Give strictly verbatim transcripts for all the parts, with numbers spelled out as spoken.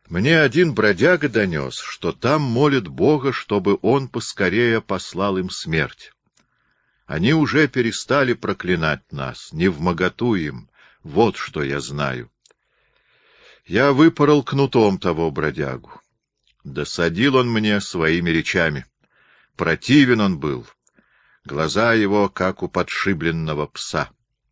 Мне один бродяга донес, что там молят Бога, чтобы он поскорее послал им смерть. Они уже перестали проклинать нас, невмоготу им, вот что я знаю. Я выпорол кнутом того бродягу. Досадил он мне своими речами. Противен он был. Глаза его, как у подшибленного пса.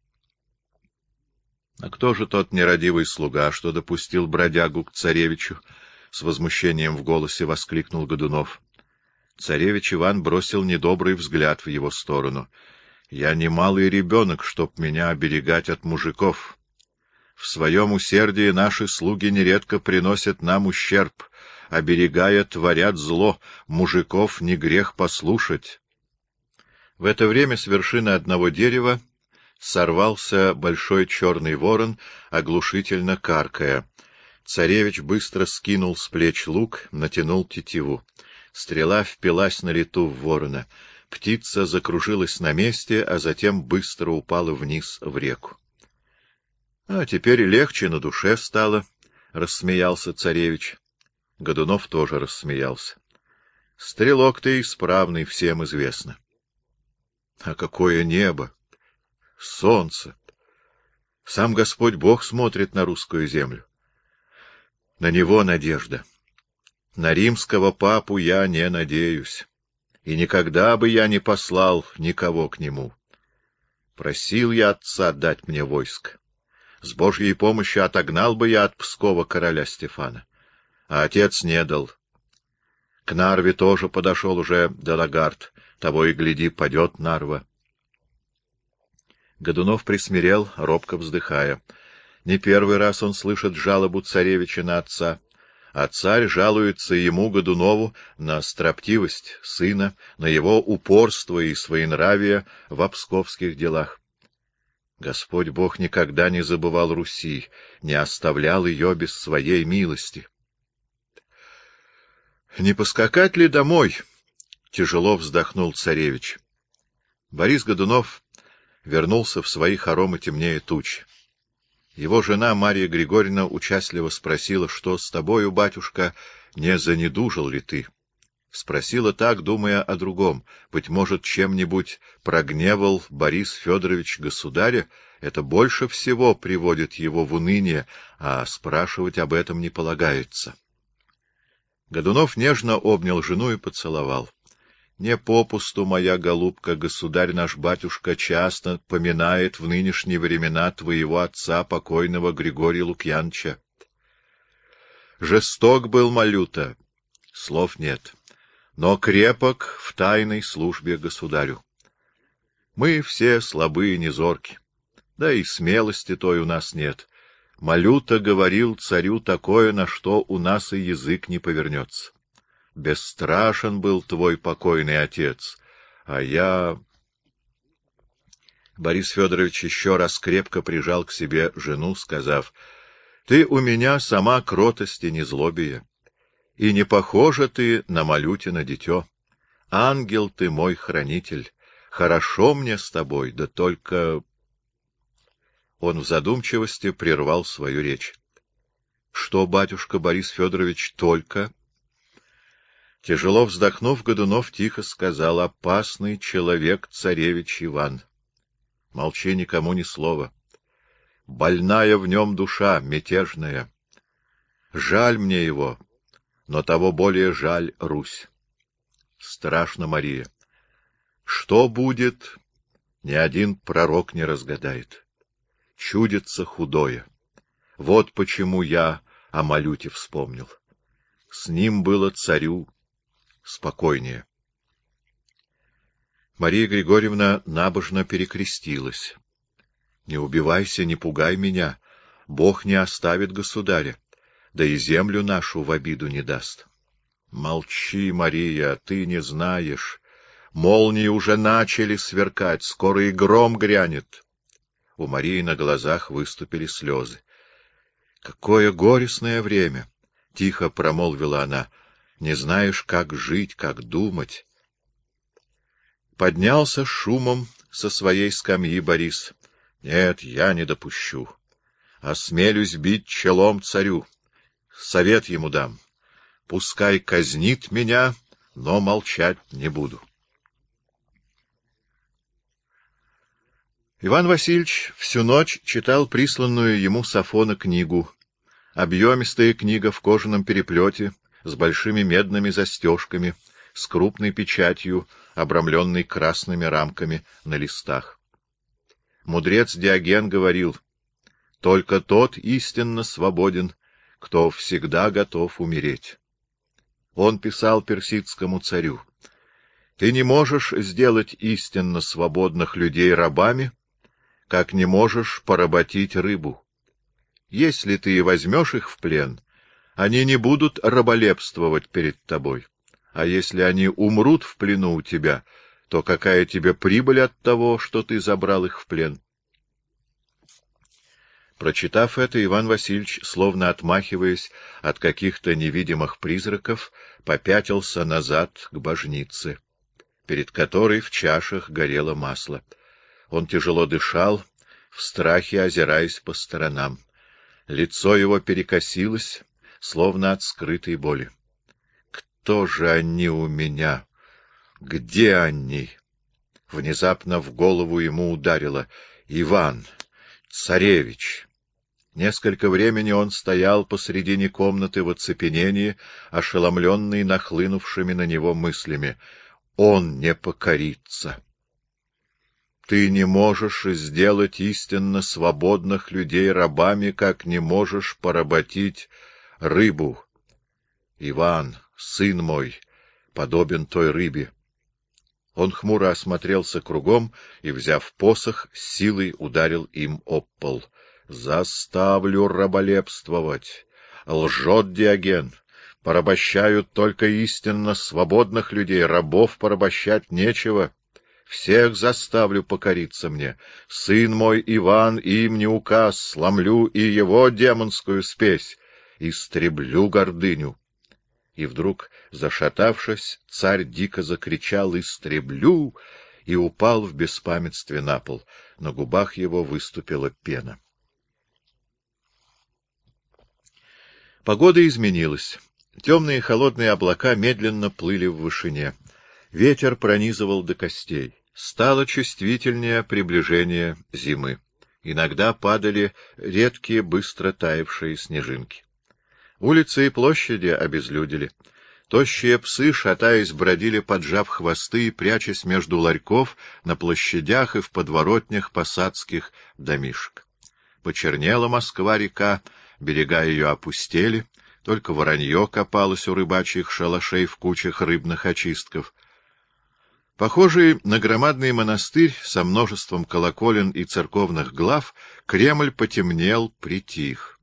— А кто же тот нерадивый слуга, что допустил бродягу к царевичу? — с возмущением в голосе воскликнул Годунов. Царевич Иван бросил недобрый взгляд в его сторону. — Я не малый ребенок, чтоб меня оберегать от мужиков. В своем усердии наши слуги нередко приносят нам ущерб, оберегая, творят зло, мужиков не грех послушать. В это время с вершины одного дерева сорвался большой черный ворон, оглушительно каркая. Царевич быстро скинул с плеч лук, натянул тетиву. Стрела впилась на лету в ворона. Птица закружилась на месте, а затем быстро упала вниз в реку. — А теперь легче на душе стало, — рассмеялся царевич. Годунов тоже рассмеялся. — Стрелок ты исправный, всем известно. — А какое небо! Солнце! Сам Господь Бог смотрит на русскую землю. На Него надежда. На римского папу я не надеюсь, и никогда бы я не послал никого к нему. Просил я отца дать мне войско. С Божьей помощью отогнал бы я от Пскова короля Стефана, а отец не дал. К Нарве тоже подошел уже Делагард, того и гляди, падет Нарва. Годунов присмирел, робко вздыхая. Не первый раз он слышит жалобу царевича на отца, а царь жалуется ему, Годунову, на строптивость сына, на его упорство и своенравие в псковских делах. Господь Бог никогда не забывал Руси, не оставлял ее без своей милости. — Не поскакать ли домой? — тяжело вздохнул царевич. Борис Годунов вернулся в свои хоромы темнее туч. Его жена Марья Григорьевна участливо спросила, что с тобою, батюшка, не занедужил ли ты? Спросила так, думая о другом. Быть может, чем-нибудь прогневал Борис Федорович государя? Это больше всего приводит его в уныние, а спрашивать об этом не полагается. Годунов нежно обнял жену и поцеловал. Не попусту, моя голубка, государь наш батюшка часто поминает в нынешние времена твоего отца, покойного Григория Лукьяновича. Жесток был Малюта, слов нет, но крепок в тайной службе государю. Мы все слабые, незорки, да и смелости той у нас нет. Малюта говорил царю такое, на что у нас и язык не повернется. Бесстрашен был твой покойный отец, а я... Борис Федорович еще раз крепко прижал к себе жену, сказав: — Ты у меня сама кротость и незлобие, и не похожа ты на Малютина дитё. Ангел ты мой хранитель, хорошо мне с тобой, да только... Он в задумчивости прервал свою речь. — Что, батюшка Борис Федорович, только... Тяжело вздохнув, Годунов тихо сказал: — Опасный человек царевич Иван. Молчи, никому ни слова. Больная в нем душа, мятежная. Жаль мне его, но того более жаль Русь. Страшно, Мария. Что будет, ни один пророк не разгадает. Чудится худое. Вот почему я о Малюте вспомнил. С ним было царю спокойнее. Мария Григорьевна набожно перекрестилась. — Не убивайся, не пугай меня. Бог не оставит государя, да и землю нашу в обиду не даст. — Молчи, Мария, ты не знаешь. Молнии уже начали сверкать, скоро и гром грянет. У Марии на глазах выступили слезы. — Какое горестное время! — тихо промолвила она. — Не знаешь, как жить, как думать. Поднялся шумом со своей скамьи Борис. — Нет, я не допущу. Осмелюсь бить челом царю. совет ему дам. Пускай казнит меня, но молчать не буду. Иван Васильевич всю ночь читал присланную ему с Афона книгу. Объемистая книга в кожаном переплете, с большими медными застежками, с крупной печатью, обрамленной красными рамками на листах. Мудрец Диоген говорил: «Только тот истинно свободен, кто всегда готов умереть». Он писал персидскому царю: «Ты не можешь сделать истинно свободных людей рабами, как не можешь поработить рыбу. Если ты возьмешь их в плен, они не будут раболепствовать перед тобой, а если они умрут в плену у тебя, то какая тебе прибыль от того, что ты забрал их в плен?» Прочитав это, Иван Васильевич, словно отмахиваясь от каких-то невидимых призраков, попятился назад к божнице, перед которой в чашах горело масло. Он тяжело дышал, в страхе озираясь по сторонам. Лицо его перекосилось, словно от скрытой боли. «Кто же они у меня? Где они?» Внезапно в голову ему ударило: «Иван, царевич!» Несколько времени он стоял посредине комнаты в оцепенении, ошеломленный нахлынувшими на него мыслями. Он не покорится. Ты не можешь сделать истинно свободных людей рабами, как не можешь поработить рыбу. Иван, сын мой, подобен той рыбе. Он хмуро осмотрелся кругом и, взяв посох, силой ударил им об пол. «Заставлю раболепствовать! Лжет Диоген! Порабощают только истинно свободных людей, рабов порабощать нечего. Всех заставлю покориться мне. Сын мой Иван им не указ, сломлю и его демонскую спесь, истреблю гордыню». И вдруг, зашатавшись, царь дико закричал «Истреблю!» и упал в беспамятстве на пол. На губах его выступила пена. Погода изменилась. Темные холодные облака медленно плыли в вышине. Ветер пронизывал до костей. Стало чувствительнее приближение зимы. Иногда падали редкие, быстро таявшие снежинки. Улицы и площади обезлюдили. Тощие псы, шатаясь, бродили, поджав хвосты и прячась между ларьков на площадях и в подворотнях посадских домишек. Почернела Москва-река, берега ее опустели, только воронье копалось у рыбачьих шалашей в кучах рыбных очистков. Похожий на громадный монастырь со множеством колоколен и церковных глав, Кремль потемнел, притих.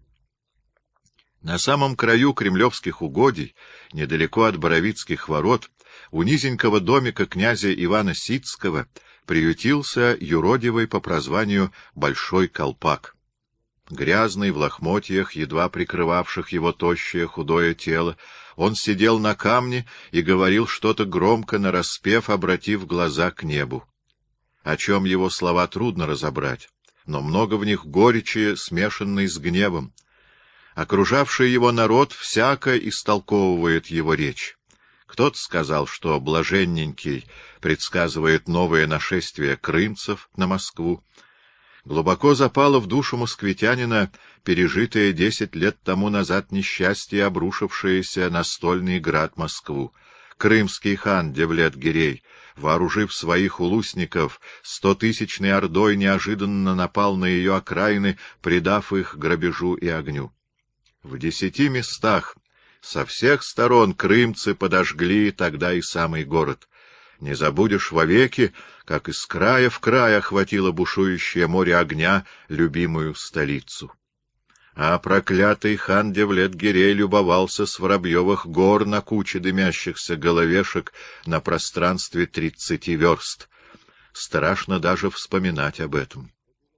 На самом краю кремлевских угодий, недалеко от Боровицких ворот, у низенького домика князя Ивана Ситского приютился юродивый по прозванию Большой Колпак. Грязный, в лохмотьях, едва прикрывавших его тощее худое тело, он сидел на камне и говорил что-то громко нараспев, обратив глаза к небу. О чем его слова трудно разобрать, но много в них горечи, смешанной с гневом. Окружавший его народ всяко истолковывает его речь. Кто-то сказал, что блаженненький предсказывает новое нашествие крымцев на Москву. Глубоко запало в душу москвитянина пережитое десять лет тому назад несчастье, обрушившееся на стольный град Москву. Крымский хан Девлет-Гирей, вооружив своих улусников, стотысячной ордой неожиданно напал на ее окраины, предав их грабежу и огню. В десяти местах со всех сторон крымцы подожгли тогда и самый город. Не забудешь вовеки, как из края в край охватило бушующее море огня любимую столицу. А проклятый хан Девлет-Гирей любовался с Воробьевых гор на куче дымящихся головешек на пространстве тридцати верст. Страшно даже вспоминать об этом.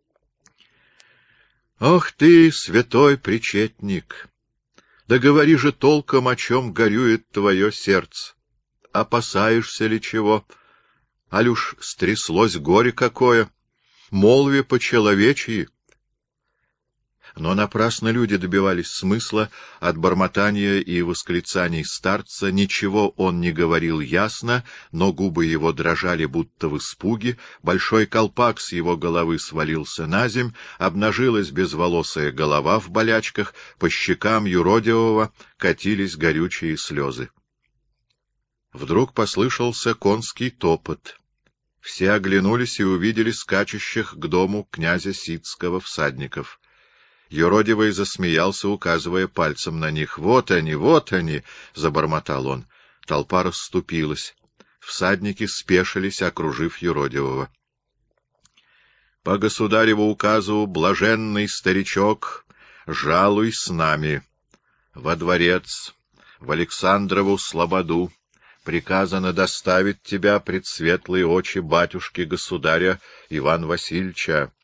Ох ты, святой причетник! Да говори же толком, о чем горюет твое сердце. Опасаешься ли чего? Аль уж стряслось горе какое? Молви по-человечьи. Но напрасно люди добивались смысла от бормотания и восклицаний старца. Ничего он не говорил ясно, но губы его дрожали будто в испуге, большой колпак с его головы свалился наземь, обнажилась безволосая голова в болячках, по щекам юродивого катились горючие слезы. Вдруг послышался конский топот. Все оглянулись и увидели скачущих к дому князя Сидского всадников. Юродивый засмеялся, указывая пальцем на них. — Вот они, вот они! — забормотал он. Толпа расступилась. Всадники спешились, окружив юродивого. — По государеву указу, блаженный старичок, жалуй с нами. Во дворец, в Александрову слободу, приказано доставить тебя пред светлые очи батюшки-государя Ивана Васильевича.